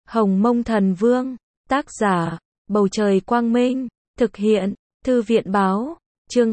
Hồng Mông Thần Vương, tác giả, Bầu Trời Quang Minh, thực hiện, Thư viện Báo, chương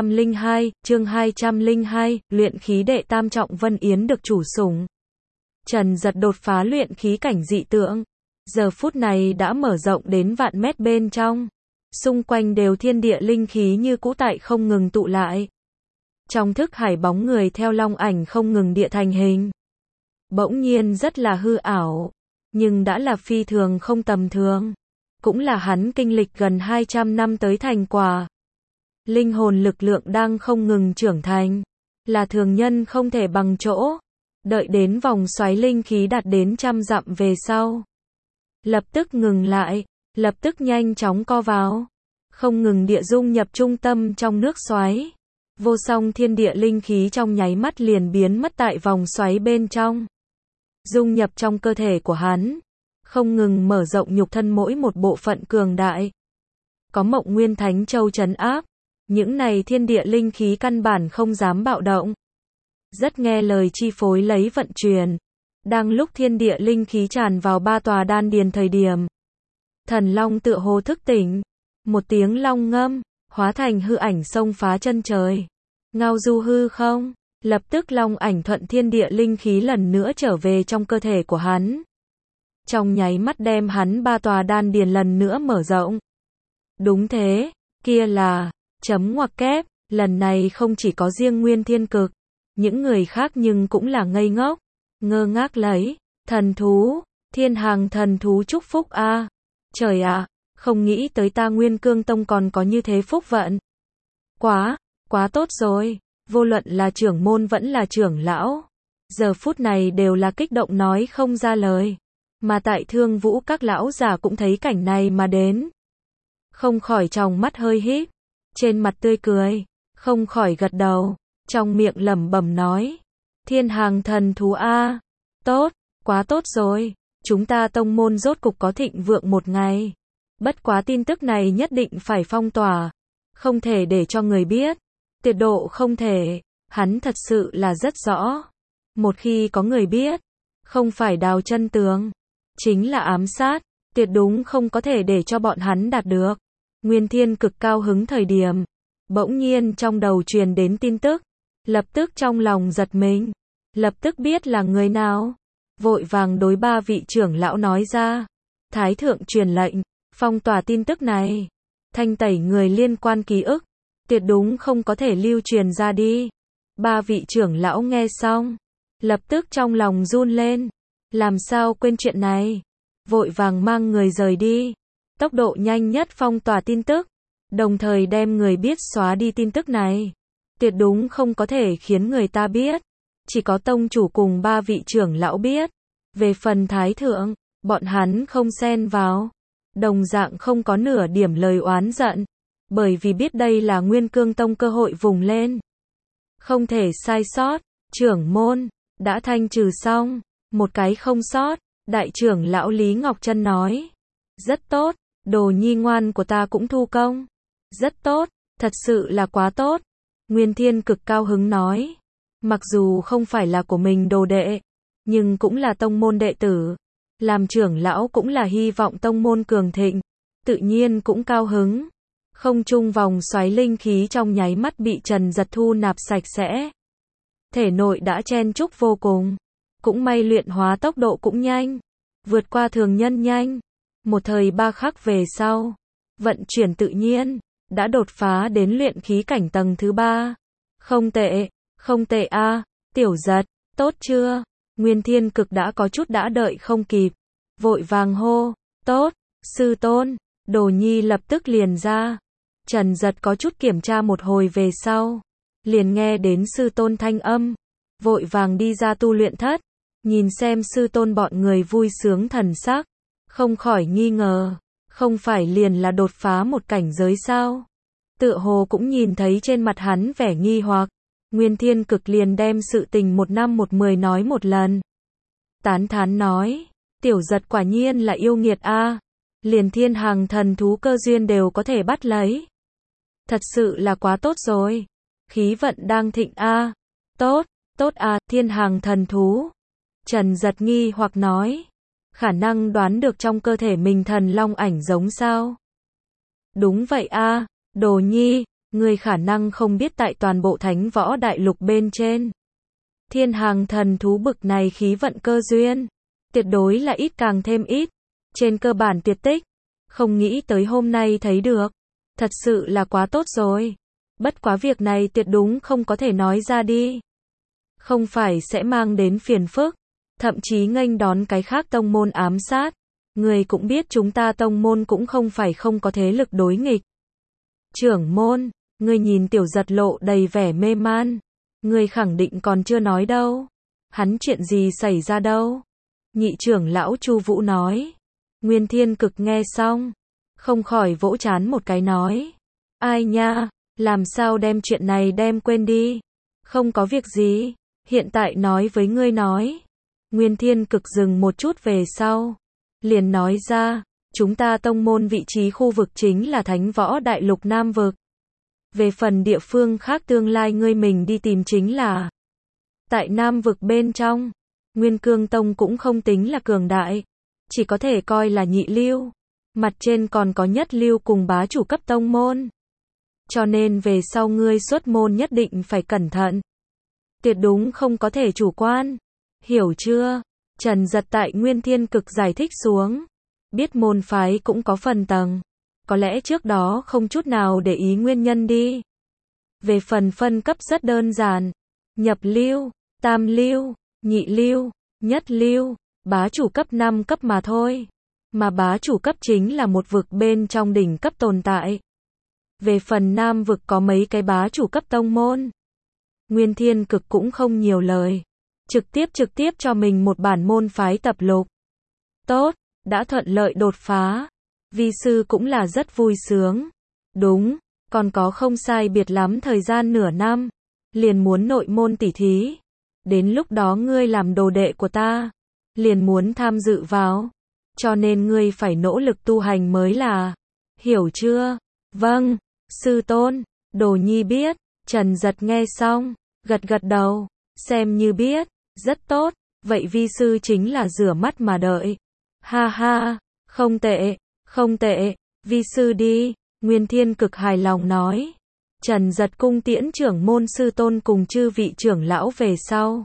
202, luyện khí đệ tam trọng Vân Yến được chủ sủng. Trần Giật đột phá luyện khí cảnh dị tượng, giờ phút này đã mở rộng đến vạn mét bên trong. Xung quanh đều thiên địa linh khí như cũ tại không ngừng tụ lại. Trong thức hải bóng người theo long ảnh không ngừng địa thành hình. Bỗng nhiên rất là hư ảo, nhưng đã là phi thường không tầm thường. Cũng là hắn kinh lịch gần 200 năm tới thành quả. Linh hồn lực lượng đang không ngừng trưởng thành, là thường nhân không thể bằng chỗ. Đợi đến vòng xoáy linh khí đạt đến 100 dặm về sau, lập tức ngừng lại, lập tức nhanh chóng co vào, không ngừng địa dung nhập trung tâm trong nước xoáy. Vô song thiên địa linh khí trong nháy mắt liền biến mất tại vòng xoáy bên trong, dung nhập trong cơ thể của hắn, không ngừng mở rộng nhục thân mỗi một bộ phận cường đại. Có Mộng Nguyên Thánh Châu trấn áp, những này thiên địa linh khí căn bản không dám bạo động, rất nghe lời chi phối lấy vận chuyển. Đang lúc thiên địa linh khí tràn vào ba tòa đan điền thời điểm, thần long tựa hồ thức tỉnh, một tiếng long ngâm, hóa thành hư ảnh xông phá chân trời, ngao du hư không, lập tức long ảnh thuận thiên địa linh khí lần nữa trở về trong cơ thể của hắn. Trong nháy mắt đem hắn ba tòa đan điền lần nữa mở rộng. Đúng thế, kia là, chấm ngoặc kép, lần này không chỉ có riêng Nguyên Thiên Cực, những người khác nhưng cũng là ngây ngốc, ngơ ngác lấy, thần thú, Thiên Hàng thần thú chúc phúc a. Trời ạ, không nghĩ tới ta Nguyên Cương Tông còn có như thế phúc vận. Quá tốt rồi, vô luận là trưởng môn vẫn là trưởng lão, giờ phút này đều là kích động nói không ra lời. Mà tại Thương Vũ các lão già cũng thấy cảnh này mà đến, không khỏi tròng mắt hơi híp, trên mặt tươi cười, không khỏi gật đầu, trong miệng lẩm bẩm nói: Thiên Hàng thần thú a, tốt, quá tốt rồi, chúng ta tông môn rốt cục có thịnh vượng một ngày. Bất quá tin tức này nhất định phải phong tỏa, không thể để cho người biết, tuyệt độ không thể. Hắn thật sự là rất rõ, một khi có người biết, không phải đào chân tường, chính là ám sát, tuyệt đúng không có thể để cho bọn hắn đạt được. Nguyên Thiên Cực cao hứng thời điểm, bỗng nhiên trong đầu truyền đến tin tức, lập tức trong lòng giật mình, lập tức biết là người nào, vội vàng đối ba vị trưởng lão nói ra: Thái thượng truyền lệnh, phong tỏa tin tức này, thanh tẩy người liên quan ký ức, tuyệt đúng không có thể lưu truyền ra đi. Ba vị trưởng lão nghe xong, lập tức trong lòng run lên, làm sao quên chuyện này, vội vàng mang người rời đi, tốc độ nhanh nhất phong tỏa tin tức, đồng thời đem người biết xóa đi tin tức này, tuyệt đúng không có thể khiến người ta biết, chỉ có tông chủ cùng ba vị trưởng lão biết. Về phần thái thượng, bọn hắn không xen vào, đồng dạng không có nửa điểm lời oán giận, bởi vì biết đây là Nguyên Cương Tông cơ hội vùng lên, không thể sai sót. Trưởng môn đã thanh trừ xong, một cái không sót. Đại trưởng lão Lý Ngọc Trân nói: Rất tốt, đồ nhi ngoan của ta cũng thu công. Rất tốt, thật sự là quá tốt. Nguyên Thiên Cực cao hứng nói: Mặc dù không phải là của mình đồ đệ, nhưng cũng là tông môn đệ tử, làm trưởng lão cũng là hy vọng tông môn cường thịnh, tự nhiên cũng cao hứng. Không trung vòng xoáy linh khí trong nháy mắt bị Trần Giật thu nạp sạch sẽ, thể nội đã chen chúc vô cùng, cũng may luyện hóa tốc độ cũng nhanh, vượt qua thường nhân nhanh. Một thời ba khắc về sau, vận chuyển tự nhiên, đã đột phá đến luyện khí cảnh tầng thứ 3. Không tệ a, Tiểu Giật, tốt chưa? Nguyên Thiên Cực đã có chút đã đợi không kịp, vội vàng hô: Tốt, sư tôn. Đồ nhi lập tức liền ra. Trần Giật có chút kiểm tra một hồi về sau, liền nghe đến sư tôn thanh âm, vội vàng đi ra tu luyện thất, nhìn xem sư tôn bọn người vui sướng thần sắc, không khỏi nghi ngờ, không phải liền là đột phá một cảnh giới sao? Tựa hồ cũng nhìn thấy trên mặt hắn vẻ nghi hoặc. Nguyên Thiên Cực liền đem sự tình một năm một mười nói một lần, tán thán nói: Tiểu Giật quả nhiên là yêu nghiệt a, liền Thiên Hàng thần thú cơ duyên đều có thể bắt lấy, thật sự là quá tốt rồi, khí vận đang thịnh a. Tốt a, Thiên Hàng thần thú. Trần Giật nghi hoặc nói: Khả năng đoán được trong cơ thể mình thần long ảnh giống sao? Đúng vậy a, Đồ Nhi, ngươi khả năng không biết tại toàn bộ Thánh Võ Đại Lục bên trên. Thiên hàng thần thú bực này khí vận cơ duyên, tuyệt đối là ít càng thêm ít. Trên cơ bản tuyệt tích, không nghĩ tới hôm nay thấy được. Thật sự là quá tốt rồi. Bất quá việc này tuyệt đúng không có thể nói ra đi. Không phải sẽ mang đến phiền phức, thậm chí nghênh đón cái khác tông môn ám sát. Người cũng biết chúng ta tông môn cũng không phải không có thế lực đối nghịch. Trưởng môn, ngươi nhìn Tiểu Giật lộ đầy vẻ mê man. Ngươi khẳng định còn chưa nói đâu. Hắn chuyện gì xảy ra đâu? Nhị trưởng lão Chu Vũ nói. Nguyên Thiên Cực nghe xong, không khỏi vỗ trán một cái nói. Ai nha, làm sao đem chuyện này đem quên đi. Không có việc gì, hiện tại nói với ngươi nói. Nguyên Thiên Cực dừng một chút về sau, liền nói ra, chúng ta tông môn vị trí khu vực chính là Thánh Võ Đại Lục Nam Vực. Về phần địa phương khác tương lai ngươi mình đi tìm chính là tại Nam Vực bên trong. Nguyên Cương Tông cũng không tính là cường đại, chỉ có thể coi là nhị lưu. Mặt trên còn có nhất lưu cùng bá chủ cấp tông môn. Cho nên về sau ngươi xuất môn nhất định phải cẩn thận. Tuyệt đúng không có thể chủ quan. Hiểu chưa? Trần Giật tại Nguyên Thiên Cực giải thích xuống. Biết môn phái cũng có phần tầng. Có lẽ trước đó không chút nào để ý nguyên nhân đi. Về phần phân cấp rất đơn giản. Nhập lưu, tam lưu, nhị lưu, nhất lưu, bá chủ cấp 5 cấp mà thôi. Mà bá chủ cấp chính là một vực bên trong đỉnh cấp tồn tại. Về phần Nam vực có mấy cái bá chủ cấp tông môn. Nguyên Thiên Cực cũng không nhiều lời. Trực tiếp cho mình một bản môn phái tập lục. Tốt, đã thuận lợi đột phá. Vi sư cũng là rất vui sướng. Đúng, còn có không sai biệt lắm thời gian nửa năm. Liền muốn nội môn tỉ thí. Đến lúc đó ngươi làm đồ đệ của ta. Liền muốn tham dự vào. Cho nên ngươi phải nỗ lực tu hành mới là. Hiểu chưa? Vâng, sư tôn. Đồ Nhi biết. Trần Giật nghe xong, gật đầu. Xem như biết. Rất tốt. Vậy vi sư chính là rửa mắt mà đợi. Ha ha, không tệ, không tệ. Vi sư đi. Nguyên Thiên Cực hài lòng nói. Trần Giật cung tiễn trưởng môn sư tôn cùng chư vị trưởng lão về sau.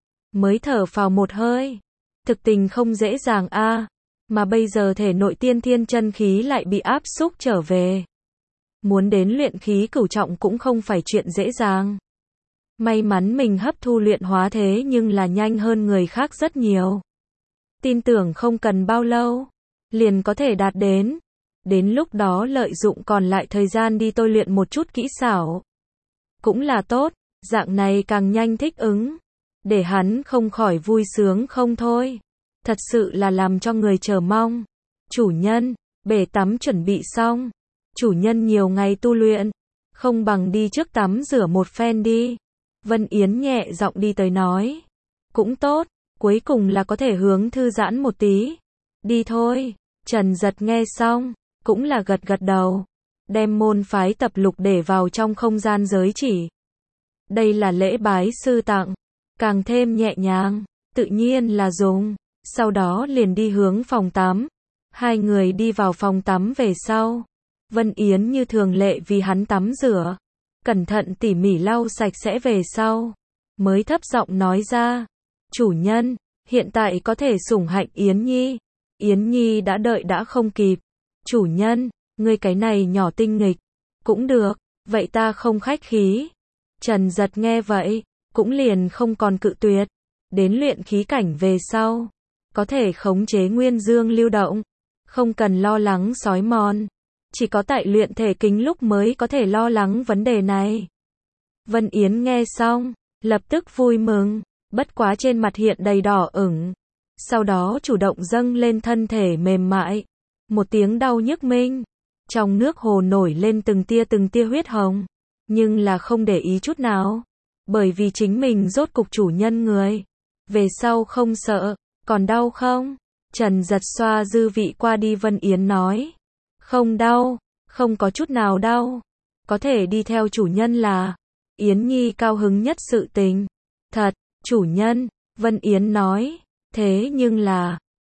Mới thở phào một hơi. Thực tình không dễ dàng a, mà bây giờ thể nội tiên thiên chân khí lại bị áp xúc trở về. Muốn đến luyện khí cửu trọng cũng không phải chuyện dễ dàng. May mắn mình hấp thu luyện hóa thế nhưng là nhanh hơn người khác rất nhiều. Tin tưởng không cần bao lâu, liền có thể đạt đến. Đến lúc đó lợi dụng còn lại thời gian đi tôi luyện một chút kỹ xảo. Cũng là tốt, dạng này càng nhanh thích ứng. Để hắn không khỏi vui sướng không thôi. Thật sự là làm cho người chờ mong. Chủ nhân, bể tắm chuẩn bị xong. Chủ nhân nhiều ngày tu luyện. Không bằng đi trước tắm rửa một phen đi. Vân Yến nhẹ giọng đi tới nói. Cũng tốt, cuối cùng là có thể hướng thư giãn một tí. Đi thôi. Trần Giật nghe xong, cũng là gật đầu. Đem môn phái tập lục để vào trong không gian giới chỉ. Đây là lễ bái sư tặng. Càng thêm nhẹ nhàng, tự nhiên là dùng. Sau đó liền đi hướng phòng tắm. Hai người đi vào phòng tắm về sau. Vân Yến như thường lệ vì hắn tắm rửa. Cẩn thận tỉ mỉ lau sạch sẽ về sau. Mới thấp giọng nói ra. Chủ nhân, hiện tại có thể sủng hạnh Yến Nhi. Yến Nhi đã đợi đã không kịp. Chủ nhân, ngươi cái này nhỏ tinh nghịch. Cũng được, vậy ta không khách khí. Trần Giật nghe vậy, cũng liền không còn cự tuyệt. Đến luyện khí cảnh về sau. Có thể khống chế nguyên dương lưu động. Không cần lo lắng sói mòn. Chỉ có tại luyện thể kính lúc mới có thể lo lắng vấn đề này. Vân Yến nghe xong, lập tức vui mừng. Bất quá trên mặt hiện đầy đỏ ửng. Sau đó chủ động dâng lên thân thể mềm mại. Một tiếng đau nhức minh. Trong nước hồ nổi lên từng tia huyết hồng. Nhưng là không để ý chút nào. Bởi vì chính mình rốt cục chủ nhân người. Về sau không sợ. Còn đau không? Trần Giật xoa dư vị qua đi. Vân Yến nói. Không đau. Không có chút nào đau. Có thể đi theo chủ nhân là Yến Nhi cao hứng nhất sự tình. Thật, chủ nhân. Vân Yến nói. Thế nhưng là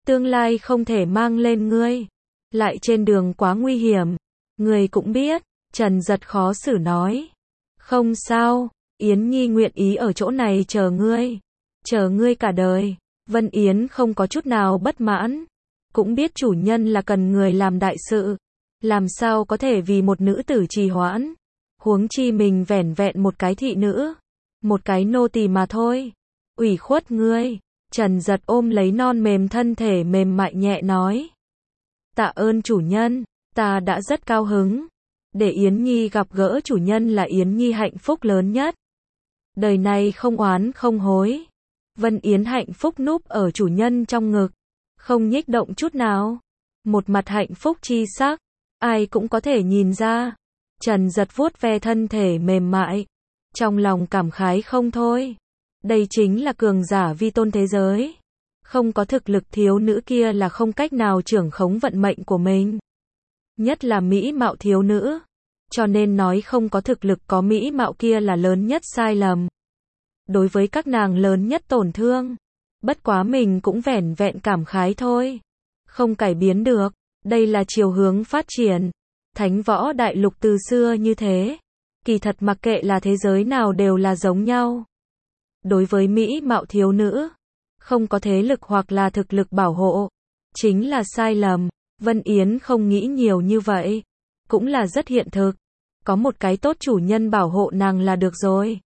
Tương lai không thể mang lên ngươi. Lại trên đường quá nguy hiểm. Ngươi cũng biết. Trần Giật khó xử nói. Không sao, Yến Nhi nguyện ý ở chỗ này chờ ngươi. Chờ ngươi cả đời. Vân Yến không có chút nào bất mãn. Cũng biết chủ nhân là cần người làm đại sự. Làm sao có thể vì một nữ tử trì hoãn. Huống chi mình vẻn vẹn một cái thị nữ. Một cái nô tỳ mà thôi. Ủy khuất ngươi. Trần Giật ôm lấy non mềm thân thể mềm mại nhẹ nói. Tạ ơn chủ nhân, ta đã rất cao hứng. Để Yến Nhi gặp gỡ chủ nhân là Yến Nhi hạnh phúc lớn nhất. Đời này không oán không hối. Vân Yến hạnh phúc núp ở chủ nhân trong ngực. Không nhích động chút nào. Một mặt hạnh phúc chi sắc. Ai cũng có thể nhìn ra. Trần Giật vuốt ve thân thể mềm mại. Trong lòng cảm khái không thôi. Đây chính là cường giả vi tôn thế giới. Không có thực lực thiếu nữ kia là không cách nào trưởng khống vận mệnh của mình. Nhất là mỹ mạo thiếu nữ. Cho nên nói không có thực lực có mỹ mạo kia là lớn nhất sai lầm. Đối với các nàng lớn nhất tổn thương. Bất quá mình cũng vẻn vẹn cảm khái thôi. Không cải biến được. Đây là chiều hướng phát triển. Thánh võ đại lục từ xưa như thế. Kỳ thật mặc kệ là thế giới nào đều là giống nhau. Đối với mỹ mạo thiếu nữ. Không có thế lực hoặc là thực lực bảo hộ. Chính là sai lầm. Vân Yến không nghĩ nhiều như vậy. Cũng là rất hiện thực. Có một cái tốt chủ nhân bảo hộ nàng là được rồi.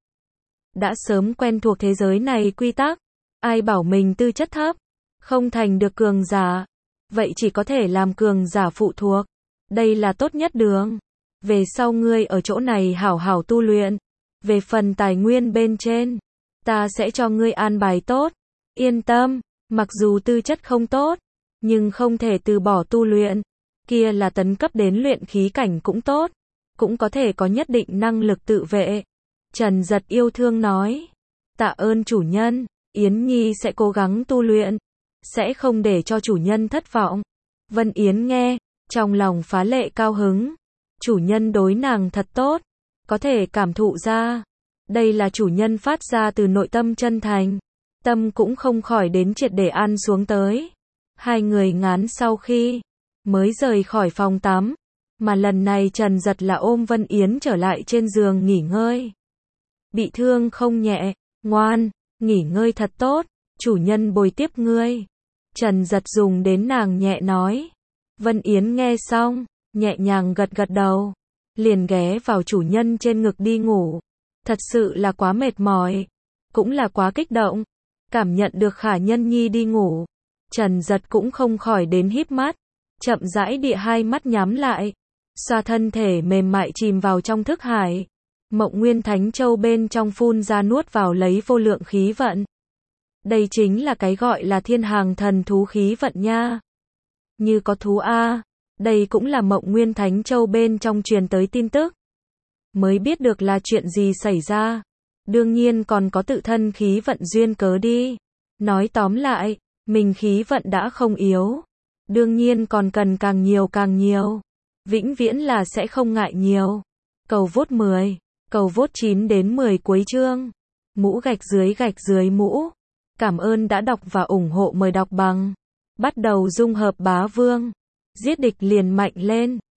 Đã sớm quen thuộc thế giới này quy tắc. Ai bảo mình tư chất thấp. Không thành được cường giả. Vậy chỉ có thể làm cường giả phụ thuộc. Đây là tốt nhất đường. Về sau ngươi ở chỗ này hảo hảo tu luyện. Về phần tài nguyên bên trên. Ta sẽ cho ngươi an bài tốt. Yên tâm. Mặc dù tư chất không tốt. Nhưng không thể từ bỏ tu luyện. Kia là tấn cấp đến luyện khí cảnh cũng tốt. Cũng có thể có nhất định năng lực tự vệ. Trần Giật yêu thương nói. Tạ ơn chủ nhân. Yến Nhi sẽ cố gắng tu luyện. Sẽ không để cho chủ nhân thất vọng. Vân Yến nghe. Trong lòng phá lệ cao hứng. Chủ nhân đối nàng thật tốt. Có thể cảm thụ ra. Đây là chủ nhân phát ra từ nội tâm chân thành. Tâm cũng không khỏi đến triệt để ăn xuống tới. Hai người ngán sau khi mới rời khỏi phòng tắm. Mà lần này Trần Giật là ôm Vân Yến trở lại trên giường nghỉ ngơi. Bị thương không nhẹ. Ngoan. Nghỉ ngơi thật tốt. Chủ nhân bồi tiếp ngươi. Trần Giật dùng đến nàng nhẹ nói. Vân Yến nghe xong. Nhẹ nhàng gật gật đầu. Liền ghé vào chủ nhân trên ngực đi ngủ. Thật sự là quá mệt mỏi. Cũng là quá kích động. Cảm nhận được Khả Nhân Nhi đi ngủ. Trần Giật cũng không khỏi đến híp mắt. Chậm rãi địa hai mắt nhắm lại. Xoa thân thể mềm mại chìm vào trong thức hải. Mộng Nguyên Thánh Châu bên trong phun ra nuốt vào lấy vô lượng khí vận. Đây chính là cái gọi là thiên hàng thần thú khí vận nha. Như có thú A. Đây cũng là Mộng Nguyên Thánh Châu bên trong truyền tới tin tức. Mới biết được là chuyện gì xảy ra. Đương nhiên còn có tự thân khí vận duyên cớ đi. Nói tóm lại, mình khí vận đã không yếu. Đương nhiên còn cần càng nhiều càng nhiều. Vĩnh viễn là sẽ không ngại nhiều. Cầu vote 10. Cầu vote 9 đến 10 cuối chương. Mũ gạch dưới mũ. Cảm ơn đã đọc và ủng hộ, mời đọc bằng. Bắt đầu dung hợp bá vương. Giết địch liền mạnh lên.